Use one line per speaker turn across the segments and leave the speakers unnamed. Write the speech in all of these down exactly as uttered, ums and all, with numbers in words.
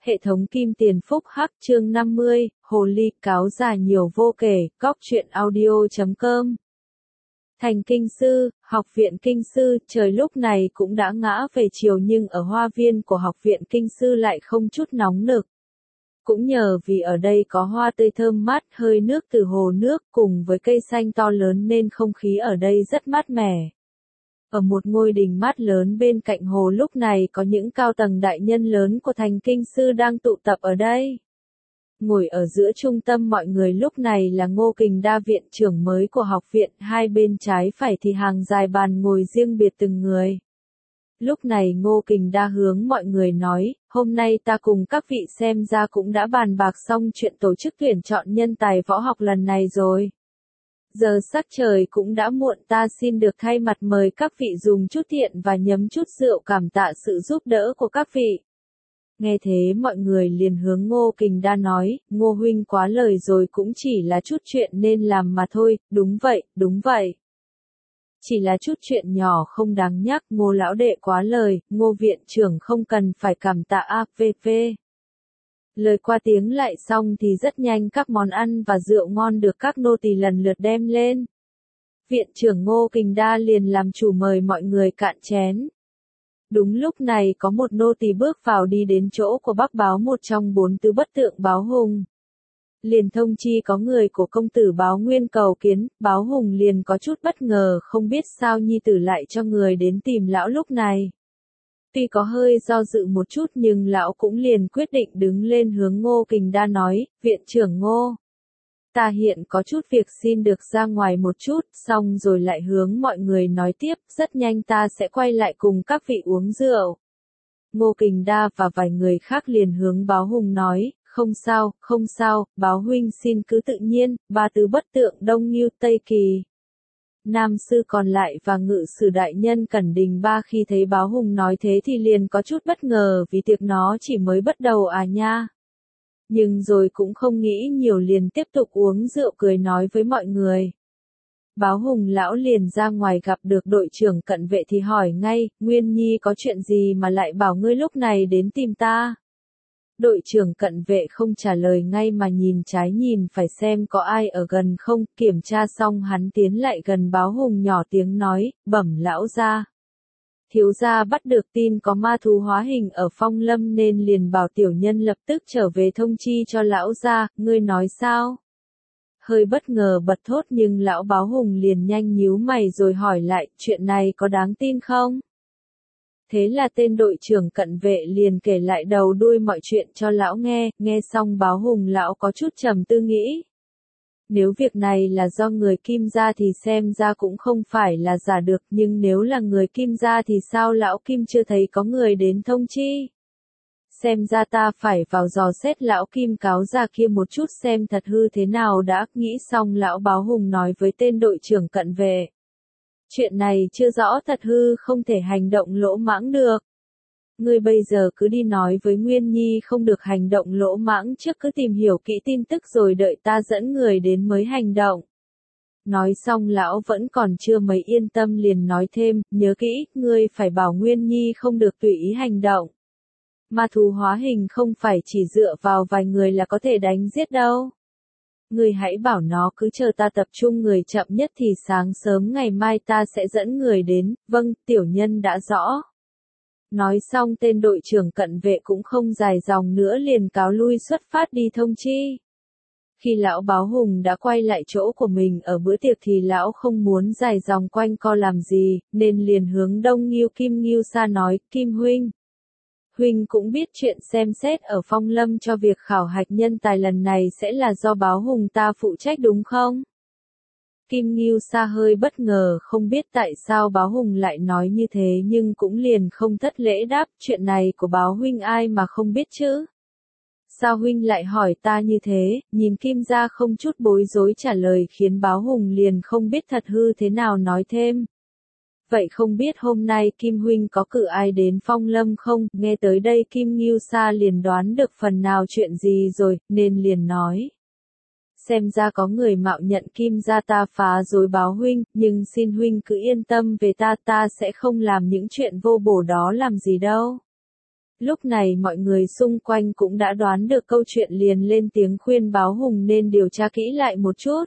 Hệ thống Kim Tiền Phúc Hắc chương năm mươi, Hồ Ly cáo già nhiều vô kể, góc truyện audio chấm com. Thành Kinh Sư, Học viện Kinh Sư, trời lúc này cũng đã ngã về chiều nhưng ở hoa viên của Học viện Kinh Sư lại không chút nóng nực. Cũng nhờ vì ở đây có hoa tươi thơm mát, hơi nước từ hồ nước cùng với cây xanh to lớn nên không khí ở đây rất mát mẻ. Ở một ngôi đình mát lớn bên cạnh hồ lúc này có những cao tầng đại nhân lớn của Thành Kinh Sư đang tụ tập ở đây. Ngồi ở giữa trung tâm mọi người lúc này là Ngô Kình Đa viện trưởng mới của học viện, hai bên trái phải thì hàng dài bàn ngồi riêng biệt từng người. Lúc này Ngô Kình Đa hướng mọi người nói, hôm nay ta cùng các vị xem ra cũng đã bàn bạc xong chuyện tổ chức tuyển chọn nhân tài võ học lần này rồi. Giờ sắc trời cũng đã muộn, ta xin được thay mặt mời các vị dùng chút thiện và nhấm chút rượu cảm tạ sự giúp đỡ của các vị. Nghe thế mọi người liền hướng Ngô Kình Đa nói, Ngô huynh quá lời rồi, cũng chỉ là chút chuyện nên làm mà thôi. Đúng vậy, đúng vậy. Chỉ là chút chuyện nhỏ không đáng nhắc. Ngô lão đệ quá lời, Ngô viện trưởng không cần phải cảm tạ a vê vê. Lời qua tiếng lại xong thì rất nhanh các món ăn và rượu ngon được các nô tỳ lần lượt đem lên. Viện trưởng Ngô Kình Đa liền làm chủ mời mọi người cạn chén. Đúng lúc này có một nô tỳ bước vào đi đến chỗ của Bắc Báo, một trong bốn tứ bất tượng Báo Hùng. Liền thông chi có người của công tử Báo Nguyên cầu kiến. Báo Hùng liền có chút bất ngờ, không biết sao nhi tử lại cho người đến tìm lão lúc này. Tuy có hơi do dự một chút nhưng lão cũng liền quyết định đứng lên hướng Ngô Kình Đa nói, viện trưởng Ngô. Ta hiện có chút việc xin được ra ngoài một chút, xong rồi lại hướng mọi người nói tiếp, rất nhanh ta sẽ quay lại cùng các vị uống rượu. Ngô Kình Đa và vài người khác liền hướng Báo Hùng nói, không sao, không sao, Báo huynh xin cứ tự nhiên. Ba tứ bất tượng Đông Ngưu Tây Kỳ, Nam Sư còn lại và ngự sử đại nhân Cẩn Đình Ba khi thấy Báo Hùng nói thế thì liền có chút bất ngờ, vì tiệc nó chỉ mới bắt đầu à nha. Nhưng rồi cũng không nghĩ nhiều, liền tiếp tục uống rượu cười nói với mọi người. Báo Hùng lão liền ra ngoài gặp được đội trưởng cận vệ thì hỏi ngay, Nguyên Nhi có chuyện gì mà lại bảo ngươi lúc này đến tìm ta? Đội trưởng cận vệ không trả lời ngay mà nhìn trái nhìn phải xem có ai ở gần không. Kiểm tra xong hắn tiến lại gần Báo Hùng nhỏ tiếng nói, bẩm lão gia. Thiếu gia bắt được tin có ma thú hóa hình ở Phong Lâm nên liền bảo tiểu nhân lập tức trở về thông chi cho lão gia. Ngươi nói sao? Hơi bất ngờ bật thốt nhưng lão Báo Hùng liền nhanh nhíu mày rồi hỏi lại, chuyện này có đáng tin không? Thế là tên đội trưởng cận vệ liền kể lại đầu đuôi mọi chuyện cho lão nghe. Nghe xong Báo Hùng lão có chút trầm tư nghĩ. Nếu việc này là do người Kim gia thì xem ra cũng không phải là giả được, nhưng nếu là người Kim gia thì sao lão Kim chưa thấy có người đến thông chi? Xem ra ta phải vào dò xét lão Kim cáo già kia một chút xem thật hư thế nào đã. Nghĩ xong lão Báo Hùng nói với tên đội trưởng cận vệ. Chuyện này chưa rõ thật hư, không thể hành động lỗ mãng được. Ngươi bây giờ cứ đi nói với Nguyên Nhi không được hành động lỗ mãng, trước cứ tìm hiểu kỹ tin tức rồi đợi ta dẫn người đến mới hành động. Nói xong lão vẫn còn chưa mấy yên tâm liền nói thêm, nhớ kỹ, ngươi phải bảo Nguyên Nhi không được tùy ý hành động. Ma thú hóa hình không phải chỉ dựa vào vài người là có thể đánh giết đâu. Ngươi hãy bảo nó cứ chờ ta tập trung người, chậm nhất thì sáng sớm ngày mai ta sẽ dẫn người đến. Vâng, tiểu nhân đã rõ. Nói xong tên đội trưởng cận vệ cũng không dài dòng nữa liền cáo lui xuất phát đi thông chi. Khi lão Báo Hùng đã quay lại chỗ của mình ở bữa tiệc thì lão không muốn dài dòng quanh co làm gì, nên liền hướng Đông Ngưu Kim Ngưu Sa nói, Kim huynh. Huynh cũng biết chuyện xem xét ở Phong Lâm cho việc khảo hạch nhân tài lần này sẽ là do Báo Hùng ta phụ trách đúng không? Kim Ngưu Sa hơi bất ngờ, không biết tại sao Báo Hùng lại nói như thế nhưng cũng liền không thất lễ đáp, chuyện này của Báo huynh ai mà không biết chứ? Sao huynh lại hỏi ta như thế? Nhìn Kim gia không chút bối rối trả lời khiến Báo Hùng liền không biết thật hư thế nào nói thêm. Vậy không biết hôm nay Kim huynh có cử ai đến Phong Lâm không? Nghe tới đây Kim Ngưu Sa liền đoán được phần nào chuyện gì rồi, nên liền nói. Xem ra có người mạo nhận Kim gia ta phá rối Báo huynh, nhưng xin huynh cứ yên tâm về ta, ta sẽ không làm những chuyện vô bổ đó làm gì đâu. Lúc này mọi người xung quanh cũng đã đoán được câu chuyện, liền lên tiếng khuyên Báo Hùng nên điều tra kỹ lại một chút.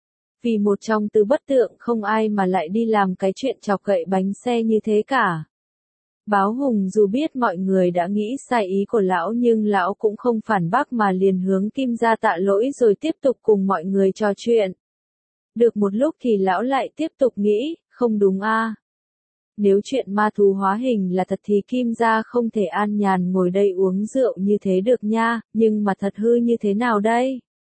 Vì một trong tứ bất tượng không ai mà lại đi làm cái chuyện chọc gậy bánh xe như thế cả. Báo Hùng dù biết mọi người đã nghĩ sai ý của lão nhưng lão cũng không phản bác mà liền hướng Kim gia tạ lỗi rồi tiếp tục cùng mọi người trò chuyện. Được một lúc thì lão lại tiếp tục nghĩ, không đúng a. À? Nếu chuyện ma thú hóa hình là thật thì Kim gia không thể an nhàn ngồi đây uống rượu như thế được nha, nhưng mà thật hư như thế nào đây?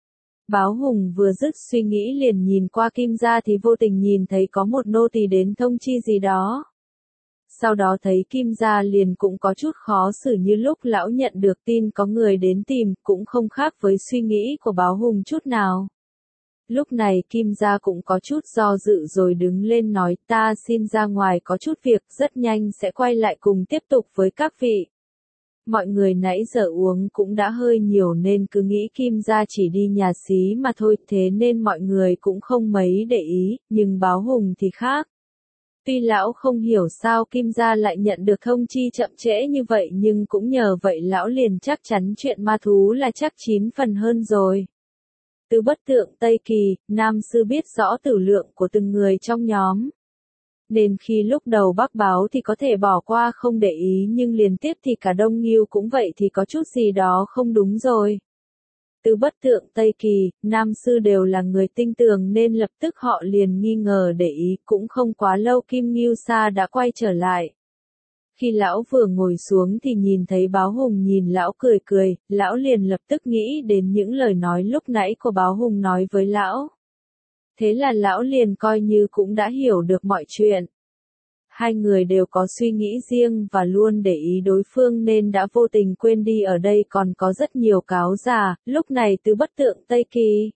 Báo Hùng vừa dứt suy nghĩ liền nhìn qua Kim gia thì vô tình nhìn thấy có một nô tỳ đến thông chi gì đó. Sau đó thấy Kim gia liền cũng có chút khó xử, như lúc lão nhận được tin có người đến tìm, cũng không khác với suy nghĩ của Báo Hùng chút nào. Lúc này Kim gia cũng có chút do dự rồi đứng lên nói, ta xin ra ngoài có chút việc, rất nhanh sẽ quay lại cùng tiếp tục với các vị. Mọi người nãy giờ uống cũng đã hơi nhiều nên cứ nghĩ Kim gia chỉ đi nhà xí mà thôi, thế nên mọi người cũng không mấy để ý, nhưng Báo Hùng thì khác. Tuy lão không hiểu sao Kim gia lại nhận được thông chi chậm trễ như vậy, nhưng cũng nhờ vậy lão liền chắc chắn chuyện ma thú là chắc chín phần hơn rồi. Từ bất tượng Tây Kỳ, Nam Sư biết rõ tử lượng của từng người trong nhóm. Nên khi lúc đầu bác báo thì có thể bỏ qua không để ý, nhưng liên tiếp thì cả Đông Ngưu cũng vậy thì có chút gì đó không đúng rồi. Từ bất tượng Tây Kỳ, Nam Sư đều là người tinh tường nên lập tức họ liền nghi ngờ để ý, cũng không quá lâu Kim Ngưu Sa đã quay trở lại. Khi lão vừa ngồi xuống thì nhìn thấy Báo Hùng nhìn lão cười cười, lão liền lập tức nghĩ đến những lời nói lúc nãy của Báo Hùng nói với lão. Thế là lão liền coi như cũng đã hiểu được mọi chuyện. Hai người đều có suy nghĩ riêng và luôn để ý đối phương nên đã vô tình quên đi ở đây còn có rất nhiều cáo già, lúc này từ bất tượng Tây Kỳ.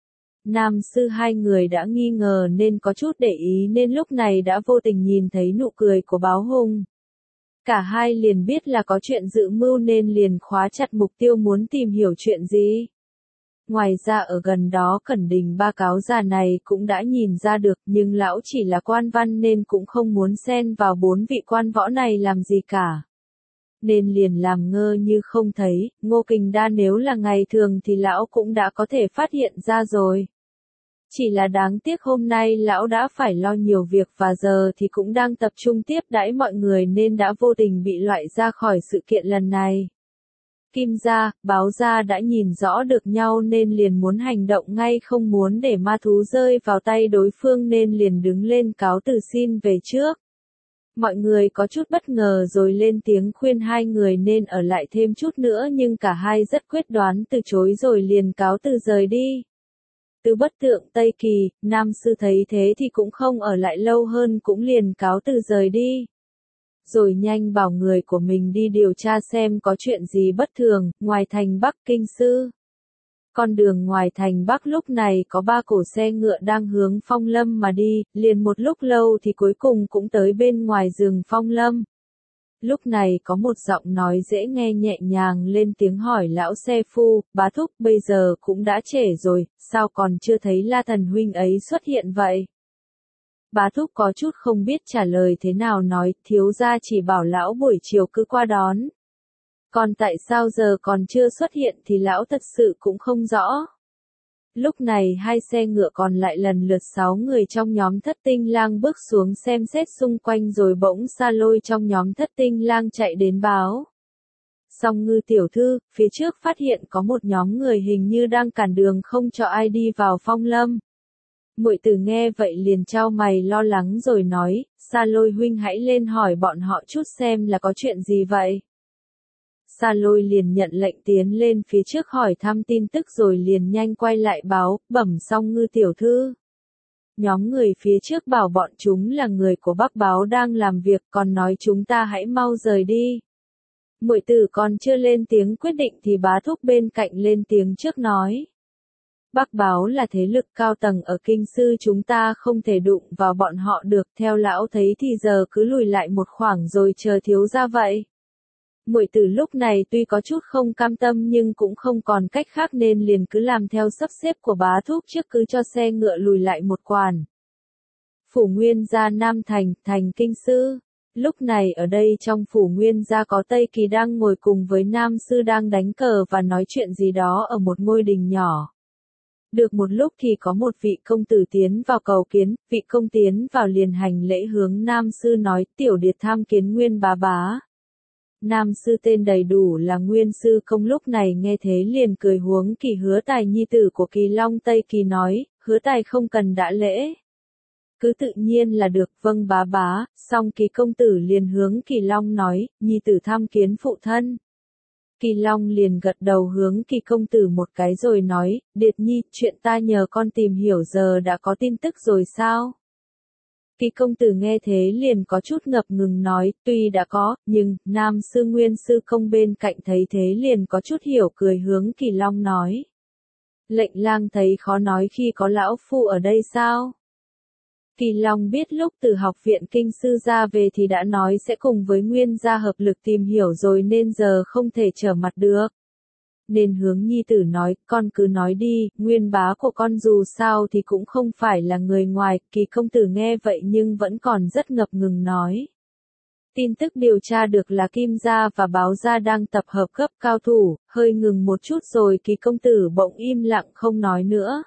Nam Sư hai người đã nghi ngờ nên có chút để ý nên lúc này đã vô tình nhìn thấy nụ cười của Báo Hùng. Cả hai liền biết là có chuyện dự mưu nên liền khóa chặt mục tiêu muốn tìm hiểu chuyện gì. Ngoài ra ở gần đó Cẩn Đình ba cáo già này cũng đã nhìn ra được, nhưng lão chỉ là quan văn nên cũng không muốn xen vào bốn vị quan võ này làm gì cả. Nên liền làm ngơ như không thấy, Ngô Kình Đa nếu là ngày thường thì lão cũng đã có thể phát hiện ra rồi. Chỉ là đáng tiếc hôm nay lão đã phải lo nhiều việc và giờ thì cũng đang tập trung tiếp đãi mọi người nên đã vô tình bị loại ra khỏi sự kiện lần này. Kim gia, Báo gia đã nhìn rõ được nhau nên liền muốn hành động ngay, không muốn để ma thú rơi vào tay đối phương nên liền đứng lên cáo từ xin về trước. Mọi người có chút bất ngờ rồi lên tiếng khuyên hai người nên ở lại thêm chút nữa, nhưng cả hai rất quyết đoán từ chối rồi liền cáo từ rời đi. Từ bất tượng Tây Kỳ, Nam Sư thấy thế thì cũng không ở lại lâu hơn, cũng liền cáo từ rời đi. Rồi nhanh bảo người của mình đi điều tra xem có chuyện gì bất thường, ngoài thành Bắc Kinh Sư. Con đường ngoài thành Bắc lúc này có ba cổ xe ngựa đang hướng Phong Lâm mà đi, liền một lúc lâu thì cuối cùng cũng tới bên ngoài rừng Phong Lâm. Lúc này có một giọng nói dễ nghe nhẹ nhàng lên tiếng hỏi lão xe phu, bá thúc bây giờ cũng đã trễ rồi, sao còn chưa thấy La Thần huynh ấy xuất hiện vậy? Bá thúc có chút không biết trả lời thế nào, nói, thiếu gia chỉ bảo lão buổi chiều cứ qua đón. Còn tại sao giờ còn chưa xuất hiện thì lão thật sự cũng không rõ. Lúc này hai xe ngựa còn lại lần lượt sáu người trong nhóm Thất Tinh Lang bước xuống xem xét xung quanh rồi bỗng Sa Lôi trong nhóm Thất Tinh Lang chạy đến báo. Song Ngư tiểu thư, phía trước phát hiện có một nhóm người hình như đang cản đường không cho ai đi vào Phong Lâm. Muội Tử nghe vậy liền chau mày lo lắng rồi nói, Sa Lôi huynh hãy lên hỏi bọn họ chút xem là có chuyện gì vậy. Sa Lôi liền nhận lệnh tiến lên phía trước hỏi thăm tin tức rồi liền nhanh quay lại báo, bẩm Song Ngư tiểu thư. Nhóm người phía trước bảo bọn chúng là người của Bắc Báo đang làm việc, còn nói chúng ta hãy mau rời đi. Muội Tử còn chưa lên tiếng quyết định thì bá thúc bên cạnh lên tiếng trước nói. Bắc Báo là thế lực cao tầng ở Kinh Sư, chúng ta không thể đụng vào bọn họ được, theo lão thấy thì giờ cứ lùi lại một khoảng rồi chờ thiếu gia vậy. Muội Tử lúc này tuy có chút không cam tâm nhưng cũng không còn cách khác nên liền cứ làm theo sắp xếp của bá thúc trước, cứ cho xe ngựa lùi lại một quàn. Phủ Nguyên gia Nam Thành, thành Kinh Sư. Lúc này ở đây trong phủ Nguyên gia có Tây Kỳ đang ngồi cùng với Nam Sư đang đánh cờ và nói chuyện gì đó ở một ngôi đình nhỏ. Được một lúc thì có một vị công tử tiến vào cầu kiến, vị công tiến vào liền hành lễ hướng Nam Sư nói tiểu điệt tham kiến Nguyên bá bá. Nam Sư tên đầy đủ là Nguyên Sư Công lúc này nghe thế liền cười huống Kỳ Hứa Tài nhi tử của Kỳ Long Tây Kỳ nói, Hứa Tài không cần đãi lễ. Cứ tự nhiên là được, vâng bá bá, xong Kỳ công tử liền hướng Kỳ Long nói, nhi tử tham kiến phụ thân. Kỳ Long liền gật đầu hướng Kỳ công tử một cái rồi nói, Điệt nhi, chuyện ta nhờ con tìm hiểu giờ đã có tin tức rồi sao? Kỳ công tử nghe thế liền có chút ngập ngừng nói, tuy đã có, nhưng, Nam Sư Nguyên Sư Công bên cạnh thấy thế liền có chút hiểu cười hướng Kỳ Long nói. Lệnh lang thấy khó nói khi có lão phu ở đây sao? Kỳ Long biết lúc từ học viện kinh sư ra về thì đã nói sẽ cùng với Nguyên gia hợp lực tìm hiểu rồi nên giờ không thể trở mặt được. Nên hướng nhi tử nói, con cứ nói đi, Nguyên bá của con dù sao thì cũng không phải là người ngoài, Kỳ công tử nghe vậy nhưng vẫn còn rất ngập ngừng nói. Tin tức điều tra được là Kim gia và Báo gia đang tập hợp cấp cao thủ, hơi ngừng một chút rồi Kỳ công tử bỗng im lặng không nói nữa.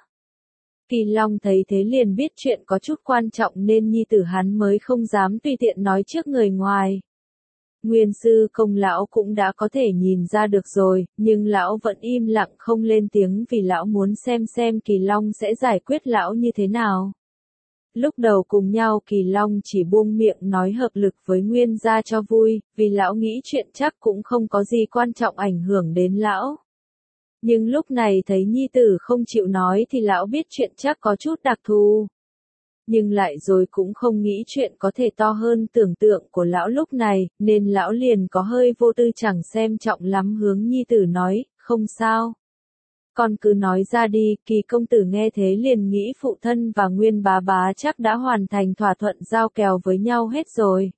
Kỳ Long thấy thế liền biết chuyện có chút quan trọng nên nhi tử hắn mới không dám tùy tiện nói trước người ngoài. Nguyên Sư Công lão cũng đã có thể nhìn ra được rồi, nhưng lão vẫn im lặng không lên tiếng vì lão muốn xem xem Kỳ Long sẽ giải quyết lão như thế nào. Lúc đầu cùng nhau Kỳ Long chỉ buông miệng nói hợp lực với Nguyên gia cho vui, vì lão nghĩ chuyện chắc cũng không có gì quan trọng ảnh hưởng đến lão. Nhưng lúc này thấy nhi tử không chịu nói thì lão biết chuyện chắc có chút đặc thù. Nhưng lại rồi cũng không nghĩ chuyện có thể to hơn tưởng tượng của lão lúc này, nên lão liền có hơi vô tư chẳng xem trọng lắm hướng nhi tử nói, không sao. Con cứ nói ra đi, Kỳ công tử nghe thế liền nghĩ phụ thân và Nguyên bá bá chắc đã hoàn thành thỏa thuận giao kèo với nhau hết rồi.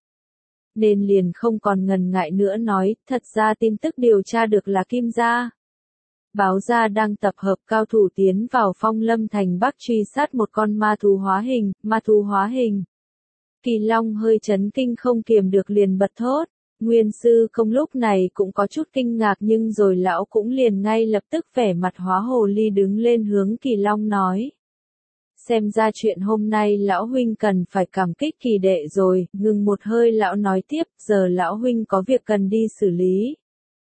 Nên liền không còn ngần ngại nữa nói, thật ra tin tức điều tra được là Kim gia. Báo gia đang tập hợp cao thủ tiến vào Phong Lâm thành Bắc truy sát một con ma thú hóa hình, ma thú hóa hình. Kỳ Long hơi chấn kinh không kiềm được liền bật thốt. Nguyên Sư Công lúc này cũng có chút kinh ngạc nhưng rồi lão cũng liền ngay lập tức vẻ mặt hóa hồ ly đứng lên hướng Kỳ Long nói. Xem ra chuyện hôm nay lão huynh cần phải cảm kích Kỳ đệ rồi, ngừng một hơi lão nói tiếp, giờ lão huynh có việc cần đi xử lý.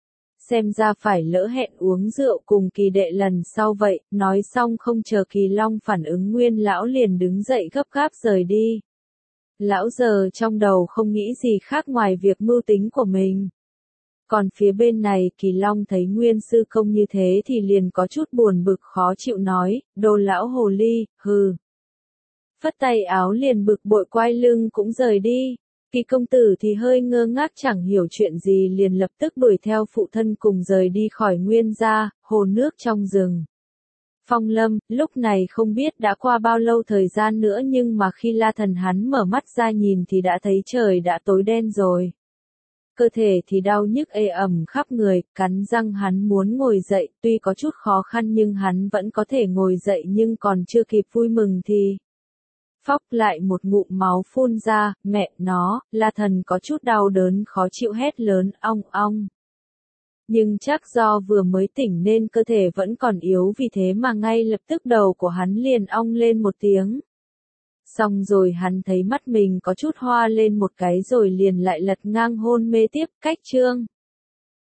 Xem ra phải lỡ hẹn uống rượu cùng Kỳ đệ lần sau vậy, nói xong không chờ Kỳ Long phản ứng Nguyên lão liền đứng dậy gấp gáp rời đi. Lão giờ trong đầu không nghĩ gì khác ngoài việc mưu tính của mình. Còn phía bên này Kỳ Long thấy Nguyên Sư Công như thế thì liền có chút buồn bực khó chịu nói, đồ lão hồ ly, hừ. Phất tay áo liền bực bội quay lưng cũng rời đi. Kỳ công tử thì hơi ngơ ngác chẳng hiểu chuyện gì liền lập tức đuổi theo phụ thân cùng rời đi khỏi Nguyên gia, hồ nước trong rừng. Phong Lâm, lúc này không biết đã qua bao lâu thời gian nữa nhưng mà khi La Thần hắn mở mắt ra nhìn thì đã thấy trời đã tối đen rồi. Cơ thể thì đau nhức ê ẩm khắp người, cắn răng hắn muốn ngồi dậy, tuy có chút khó khăn nhưng hắn vẫn có thể ngồi dậy nhưng còn chưa kịp vui mừng thì... Phóc lại một ngụm máu phun ra, mẹ nó, La Thần có chút đau đớn khó chịu hét lớn, ong ong. Nhưng chắc do vừa mới tỉnh nên cơ thể vẫn còn yếu vì thế mà ngay lập tức đầu của hắn liền ong lên một tiếng. Xong rồi hắn thấy mắt mình có chút hoa lên một cái rồi liền lại lật ngang hôn mê tiếp, cách chương.